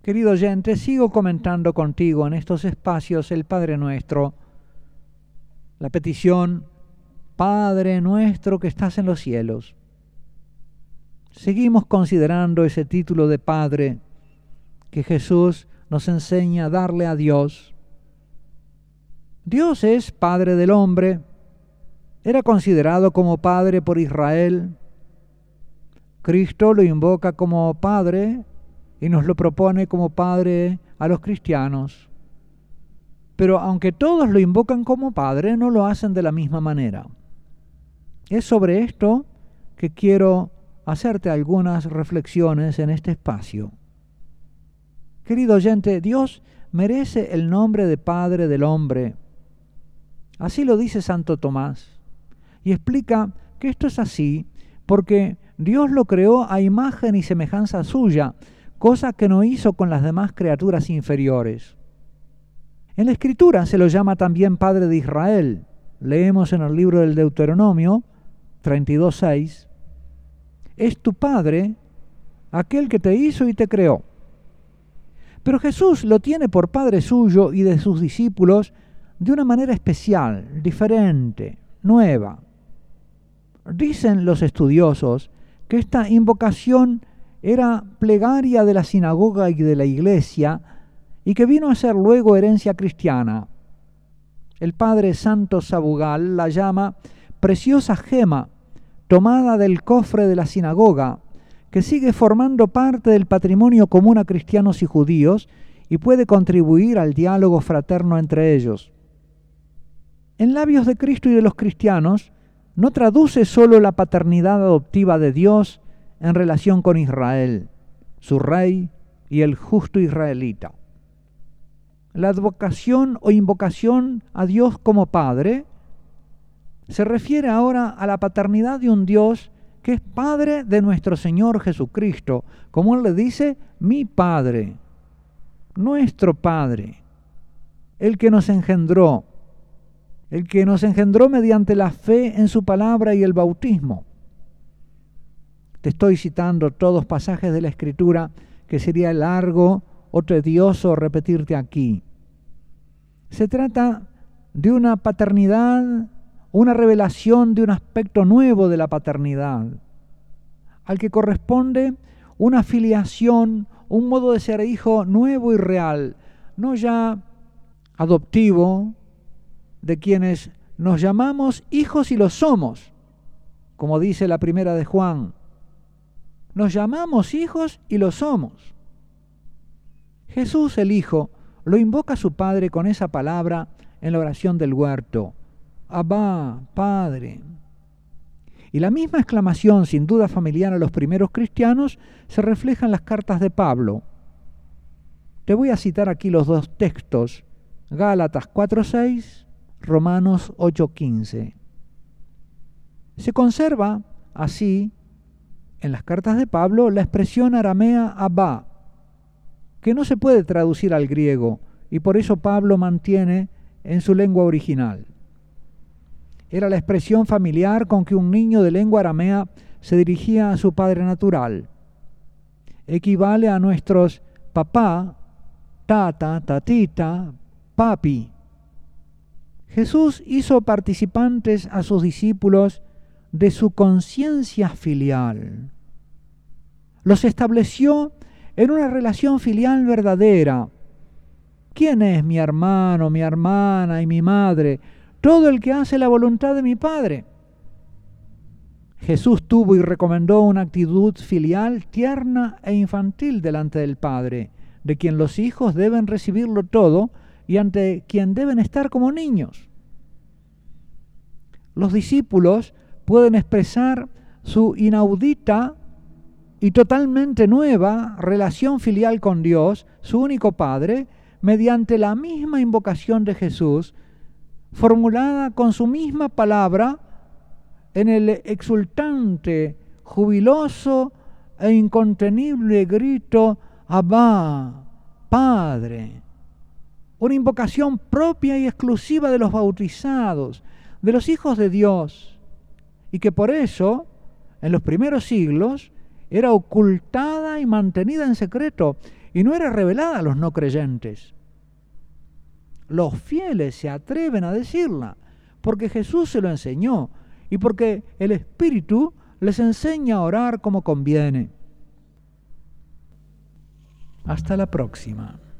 Querido oyente, sigo comentando contigo en estos espacios el Padre Nuestro, la petición, Padre nuestro que estás en los cielos. Seguimos considerando ese título de Padre que Jesús nos enseña a darle a Dios. Dios es Padre del hombre, era considerado como Padre por Israel. Cristo lo invoca como Padre y nos lo propone como Padre a los cristianos. Pero aunque todos lo invocan como Padre, no lo hacen de la misma manera. Es sobre esto que quiero hacerte algunas reflexiones en este espacio. Querido oyente, Dios merece el nombre de Padre del hombre. Así lo dice Santo Tomás. Y explica que esto es así porque Dios lo creó a imagen y semejanza suya, cosa que no hizo con las demás criaturas inferiores. En la Escritura se lo llama también Padre de Israel. Leemos en el libro del Deuteronomio 32:6. Es tu Padre aquel que te hizo y te creó. Pero Jesús lo tiene por Padre suyo y de sus discípulos de una manera especial, diferente, nueva. Dicen los estudiosos que esta invocación era plegaria de la sinagoga y de la iglesia y que vino a ser luego herencia cristiana. El padre Santo Sabugal la llama preciosa gema tomada del cofre de la sinagoga, que sigue formando parte del patrimonio común a cristianos y judíos y puede contribuir al diálogo fraterno entre ellos. En labios de Cristo y de los cristianos, no traduce solo la paternidad adoptiva de Dios en relación con Israel, su rey y el justo israelita. La advocación o invocación a Dios como Padre se refiere ahora a la paternidad de un Dios que es Padre de nuestro Señor Jesucristo, como Él le dice, mi Padre, nuestro Padre, el que nos engendró mediante la fe en su palabra y el bautismo. Te estoy citando todos pasajes de la Escritura que sería largo o tedioso repetirte aquí. Se trata de una paternidad, una revelación de un aspecto nuevo de la paternidad, al que corresponde una filiación, un modo de ser hijo nuevo y real, no ya adoptivo, de quienes nos llamamos hijos y lo somos, como dice la primera de Juan. Nos llamamos hijos y lo somos. Jesús el Hijo lo invoca a su Padre con esa palabra en la oración del huerto. Abba, Padre. Y la misma exclamación, sin duda familiar a los primeros cristianos, se refleja en las cartas de Pablo. Te voy a citar aquí los dos textos, Gálatas 4:6, Romanos 8:15. Se conserva así en las cartas de Pablo la expresión aramea Abba, que no se puede traducir al griego, y por eso Pablo mantiene en su lengua original. Era la expresión familiar con que un niño de lengua aramea se dirigía a su padre natural. Equivale a nuestros papá, tata, tatita, papi. Jesús hizo participantes a sus discípulos de su conciencia filial. Los estableció en una relación filial verdadera. ¿Quién es mi hermano, mi hermana y mi madre? Todo el que hace la voluntad de mi Padre. Jesús tuvo y recomendó una actitud filial tierna e infantil delante del Padre, de quien los hijos deben recibirlo todo y ante quien deben estar como niños. Los discípulos pueden expresar su inaudita y totalmente nueva relación filial con Dios, su único Padre, mediante la misma invocación de Jesús, formulada con su misma palabra en el exultante, jubiloso e incontenible grito Abba, Padre. Una invocación propia y exclusiva de los bautizados, de los hijos de Dios, y que por eso, en los primeros siglos, era ocultada y mantenida en secreto y no era revelada a los no creyentes. Los fieles se atreven a decirla porque Jesús se lo enseñó y porque el Espíritu les enseña a orar como conviene. Hasta la próxima.